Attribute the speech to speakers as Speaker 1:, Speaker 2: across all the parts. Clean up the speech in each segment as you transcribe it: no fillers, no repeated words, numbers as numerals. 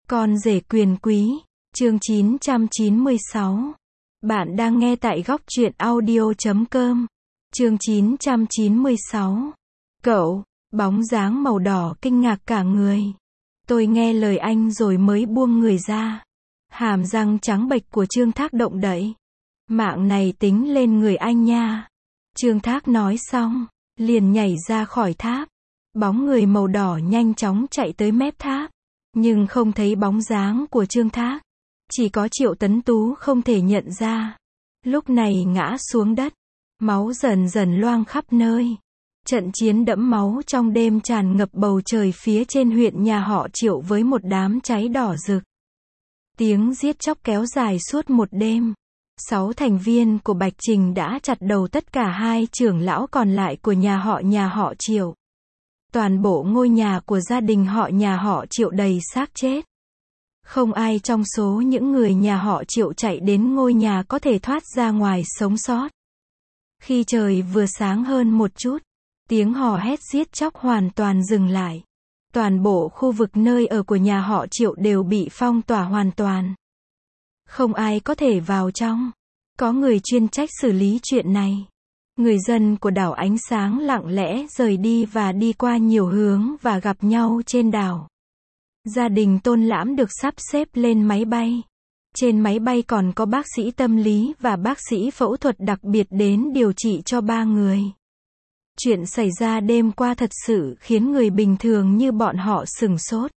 Speaker 1: Con rể quyền quý, chương 996. Bạn đang nghe tại góc truyện audio.com. Chương 996. Cậu, bóng dáng màu đỏ kinh ngạc cả người. Tôi nghe lời anh rồi mới buông người ra. Hàm răng trắng bệch của Trương Thác động đậy. Mạng này tính lên người anh nha. Trương Thác nói xong, liền nhảy ra khỏi tháp. Bóng người màu đỏ nhanh chóng chạy tới mép tháp. Nhưng không thấy bóng dáng của Trương Thác. Chỉ có Triệu Tấn Tú không thể nhận ra. Lúc này ngã xuống đất. Máu dần dần loang khắp nơi. Trận chiến đẫm máu trong đêm tràn ngập bầu trời phía trên huyện nhà họ Triệu với một đám cháy đỏ rực. Tiếng giết chóc kéo dài suốt một đêm. 6 thành viên của Bạch Trình đã chặt đầu tất cả 2 trưởng lão còn lại của nhà họ Triệu. Toàn bộ ngôi nhà của gia đình nhà họ Triệu đầy xác chết. Không ai trong số những người nhà họ Triệu chạy đến ngôi nhà có thể thoát ra ngoài sống sót. Khi trời vừa sáng hơn một chút, tiếng hò hét giết chóc hoàn toàn dừng lại. Toàn bộ khu vực nơi ở của nhà họ Triệu đều bị phong tỏa hoàn toàn. Không ai có thể vào trong. Có người chuyên trách xử lý chuyện này. Người dân của đảo Ánh Sáng lặng lẽ rời đi và đi qua nhiều hướng và gặp nhau trên đảo. Gia đình Tôn Lãm được sắp xếp lên máy bay. Trên máy bay còn có bác sĩ tâm lý và bác sĩ phẫu thuật đặc biệt đến điều trị cho 3 người. Chuyện xảy ra đêm qua thật sự khiến người bình thường như bọn họ sửng sốt.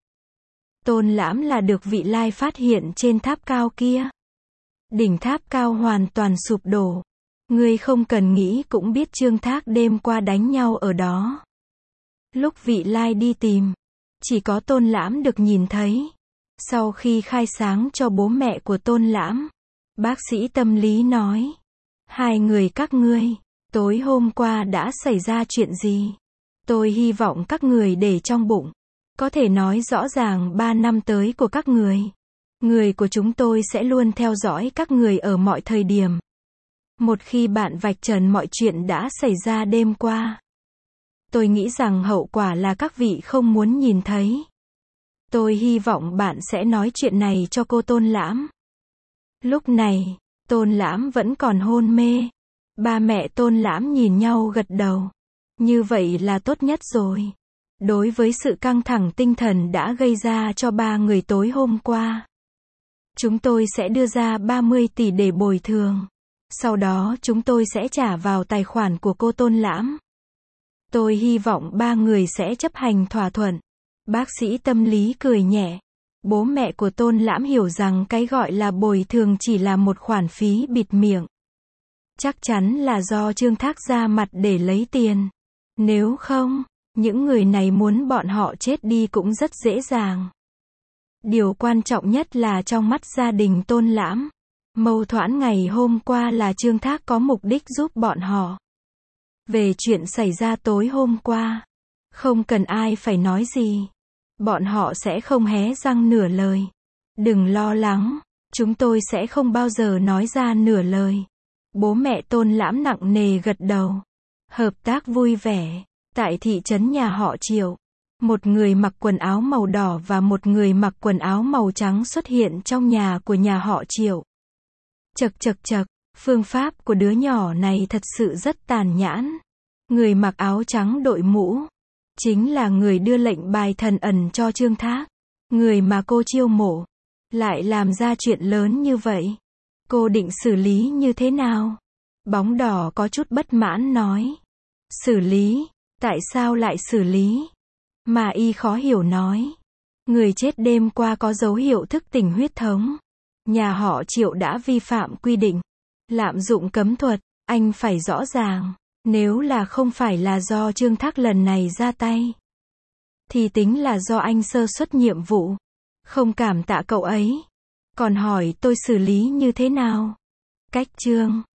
Speaker 1: Tôn Lãm là được Vị Lai phát hiện trên tháp cao kia. Đỉnh tháp cao hoàn toàn sụp đổ. Ngươi không cần nghĩ cũng biết Trương Thác đêm qua đánh nhau ở đó. Lúc Vị Lai đi tìm, chỉ có Tôn Lãm được nhìn thấy. Sau khi khai sáng cho bố mẹ của Tôn Lãm, bác sĩ tâm lý nói: 2 người các ngươi, tối hôm qua đã xảy ra chuyện gì? Tôi hy vọng các người để trong bụng. Có thể nói rõ ràng 3 năm tới của các người. Người của chúng tôi sẽ luôn theo dõi các người ở mọi thời điểm. Một khi bạn vạch trần mọi chuyện đã xảy ra đêm qua, tôi nghĩ rằng hậu quả là các vị không muốn nhìn thấy. Tôi hy vọng bạn sẽ nói chuyện này cho cô Tôn Lãm. Lúc này, Tôn Lãm vẫn còn hôn mê. Ba mẹ Tôn Lãm nhìn nhau gật đầu. Như vậy là tốt nhất rồi. Đối với sự căng thẳng tinh thần đã gây ra cho 3 người tối hôm qua, chúng tôi sẽ đưa ra 30 tỷ để bồi thường. Sau đó chúng tôi sẽ trả vào tài khoản của cô Tôn Lãm. Tôi hy vọng 3 người sẽ chấp hành thỏa thuận. Bác sĩ tâm lý cười nhẹ. Bố mẹ của Tôn Lãm hiểu rằng cái gọi là bồi thường chỉ là một khoản phí bịt miệng. Chắc chắn là do Trương Thác ra mặt để lấy tiền. Nếu không, những người này muốn bọn họ chết đi cũng rất dễ dàng. Điều quan trọng nhất là trong mắt gia đình Tôn Lãm, mâu thuẫn ngày hôm qua là Trương Thác có mục đích giúp bọn họ. Về chuyện xảy ra tối hôm qua, không cần ai phải nói gì. Bọn họ sẽ không hé răng nửa lời. Đừng lo lắng, chúng tôi sẽ không bao giờ nói ra nửa lời. Bố mẹ Tôn Lãm nặng nề gật đầu. Hợp tác vui vẻ. Tại thị trấn nhà họ Triệu, một người mặc quần áo màu đỏ và một người mặc quần áo màu trắng xuất hiện trong nhà của nhà họ Triệu. Chậc chậc chậc, phương pháp của đứa nhỏ này thật sự rất tàn nhẫn. Người mặc áo trắng đội mũ, chính là người đưa lệnh bài thần ẩn cho Trương Thác. Người mà cô chiêu mộ, lại làm ra chuyện lớn như vậy. Cô định xử lý như thế nào? Bóng đỏ có chút bất mãn nói. Xử lý? Tại sao lại xử lý? Mà y khó hiểu nói. Người chết đêm qua có dấu hiệu thức tỉnh huyết thống. Nhà họ Triệu đã vi phạm quy định. Lạm dụng cấm thuật, anh phải rõ ràng. Nếu là không phải là do Trương Thác lần này ra tay, thì tính là do anh sơ suất nhiệm vụ. Không cảm tạ cậu ấy. Còn hỏi tôi xử lý như thế nào? Cách chương